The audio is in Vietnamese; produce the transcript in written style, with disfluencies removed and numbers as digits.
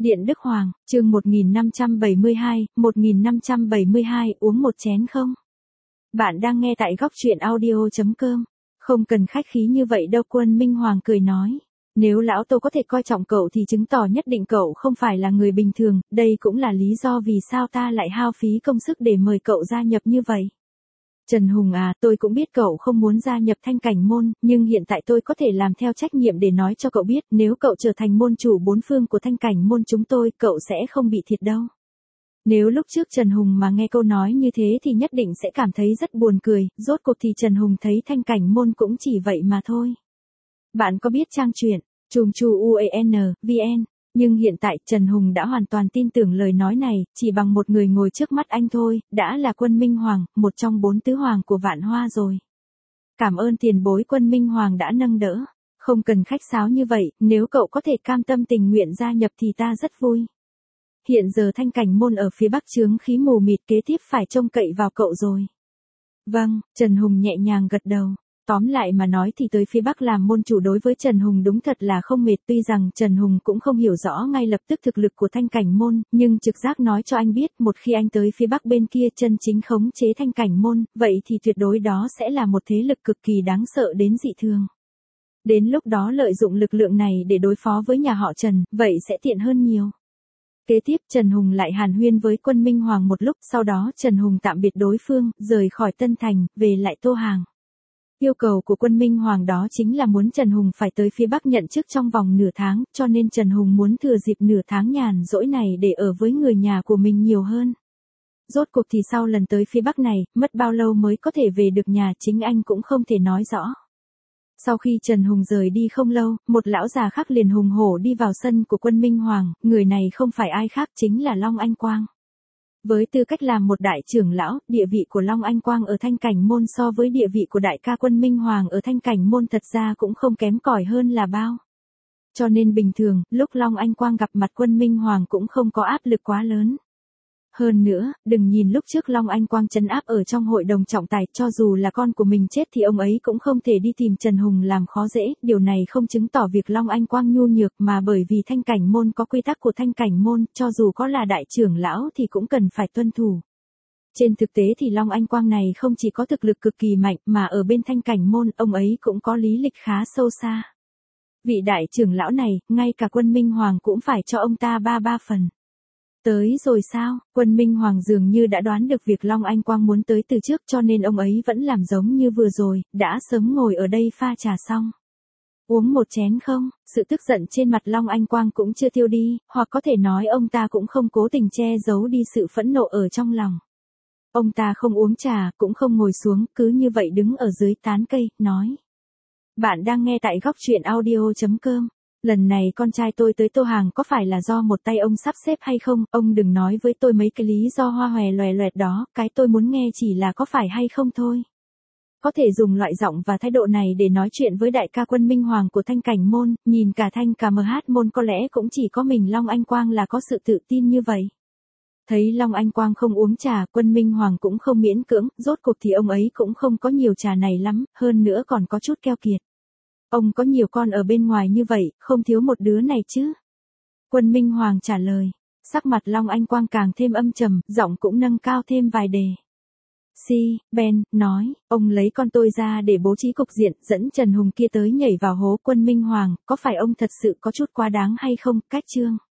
Điện Đức Hoàng, chương 1572, uống một chén không? Bạn đang nghe tại góc truyện audio.com. Không cần khách khí như vậy đâu, Quân Minh Hoàng cười nói. Nếu lão Tô có thể coi trọng cậu thì chứng tỏ nhất định cậu không phải là người bình thường, đây cũng là lý do vì sao ta lại hao phí công sức để mời cậu gia nhập như vậy. Trần Hùng à, tôi cũng biết cậu không muốn gia nhập Thanh Cảnh Môn, nhưng hiện tại tôi có thể làm theo trách nhiệm để nói cho cậu biết, nếu cậu trở thành môn chủ bốn phương của Thanh Cảnh Môn chúng tôi, cậu sẽ không bị thiệt đâu. Nếu lúc trước Trần Hùng mà nghe câu nói như thế thì nhất định sẽ cảm thấy rất buồn cười, rốt cuộc thì Trần Hùng thấy Thanh Cảnh Môn cũng chỉ vậy mà thôi. Bạn có biết trang truyện Trùm Chu UEN, VN, nhưng hiện tại Trần Hùng đã hoàn toàn tin tưởng lời nói này, chỉ bằng một người ngồi trước mắt anh thôi, đã là Quân Minh Hoàng, một trong 4 tứ hoàng của Vạn Hoa rồi. Cảm ơn tiền bối Quân Minh Hoàng đã nâng đỡ, không cần khách sáo như vậy, nếu cậu có thể cam tâm tình nguyện gia nhập thì ta rất vui. Hiện giờ Thanh Cảnh Môn ở phía Bắc chướng khí mù mịt, kế tiếp phải trông cậy vào cậu rồi. Vâng, Trần Hùng nhẹ nhàng gật đầu. Tóm lại mà nói thì tới phía Bắc làm môn chủ đối với Trần Hùng đúng thật là không mệt, tuy rằng Trần Hùng cũng không hiểu rõ ngay lập tức thực lực của Thanh Cảnh Môn, nhưng trực giác nói cho anh biết một khi anh tới phía Bắc bên kia chân chính khống chế Thanh Cảnh Môn, vậy thì tuyệt đối đó sẽ là một thế lực cực kỳ đáng sợ đến dị thường. Đến lúc đó lợi dụng lực lượng này để đối phó với nhà họ Trần, vậy sẽ tiện hơn nhiều. Kế tiếp Trần Hùng lại hàn huyên với Quân Minh Hoàng một lúc, sau đó Trần Hùng tạm biệt đối phương, rời khỏi Tân Thành, về lại Tô Hàng. Yêu cầu của Quân Minh Hoàng đó chính là muốn Trần Hùng phải tới phía Bắc nhận chức trong vòng nửa tháng, cho nên Trần Hùng muốn thừa dịp nửa tháng nhàn rỗi này để ở với người nhà của mình nhiều hơn. Rốt cuộc thì sau lần tới phía Bắc này, mất bao lâu mới có thể về được nhà chính anh cũng không thể nói rõ. Sau khi Trần Hùng rời đi không lâu, một lão già khác liền hùng hổ đi vào sân của Quân Minh Hoàng, người này không phải ai khác chính là Long Anh Quang. Với tư cách làm một đại trưởng lão, địa vị của Long Anh Quang ở Thanh Cảnh Môn so với địa vị của đại ca Quân Minh Hoàng ở Thanh Cảnh Môn thật ra cũng không kém cỏi hơn là bao. Cho nên bình thường, lúc Long Anh Quang gặp mặt Quân Minh Hoàng cũng không có áp lực quá lớn. Hơn nữa, đừng nhìn lúc trước Long Anh Quang trấn áp ở trong hội đồng trọng tài, cho dù là con của mình chết thì ông ấy cũng không thể đi tìm Trần Hùng làm khó dễ, điều này không chứng tỏ việc Long Anh Quang nhu nhược mà bởi vì Thanh Cảnh Môn có quy tắc của Thanh Cảnh Môn, cho dù có là đại trưởng lão thì cũng cần phải tuân thủ. Trên thực tế thì Long Anh Quang này không chỉ có thực lực cực kỳ mạnh mà ở bên Thanh Cảnh Môn ông ấy cũng có lý lịch khá sâu xa. Vị đại trưởng lão này, ngay cả Quân Minh Hoàng cũng phải cho ông ta ba phần. Tới rồi sao? Quân Minh Hoàng dường như đã đoán được việc Long Anh Quang muốn tới từ trước cho nên ông ấy vẫn làm giống như vừa rồi, đã sớm ngồi ở đây pha trà xong. Uống một chén không? Sự tức giận trên mặt Long Anh Quang cũng chưa tiêu đi, hoặc có thể nói ông ta cũng không cố tình che giấu đi sự phẫn nộ ở trong lòng. Ông ta không uống trà, cũng không ngồi xuống, cứ như vậy đứng ở dưới tán cây, nói. Bạn đang nghe tại góc truyện audio.com. Lần này con trai tôi tới Tô Hàng có phải là do một tay ông sắp xếp hay không, ông đừng nói với tôi mấy cái lý do hoa hòe loè loẹt đó, cái tôi muốn nghe chỉ là có phải hay không thôi. Có thể dùng loại giọng và thái độ này để nói chuyện với đại ca Quân Minh Hoàng của Thanh Cảnh Môn, nhìn cả Thanh cả MH Môn có lẽ cũng chỉ có mình Long Anh Quang là có sự tự tin như vậy. Thấy Long Anh Quang không uống trà, Quân Minh Hoàng cũng không miễn cưỡng, rốt cuộc thì ông ấy cũng không có nhiều trà này lắm, hơn nữa còn có chút keo kiệt. Ông có nhiều con ở bên ngoài như vậy, không thiếu một đứa này chứ? Quân Minh Hoàng trả lời. Sắc mặt Long Anh Quang càng thêm âm trầm, giọng cũng nâng cao thêm vài đề. Ben, nói, ông lấy con tôi ra để bố trí cục diện, dẫn Trần Hùng kia tới nhảy vào hố Quân Minh Hoàng, có phải ông thật sự có chút quá đáng hay không? Cách chương.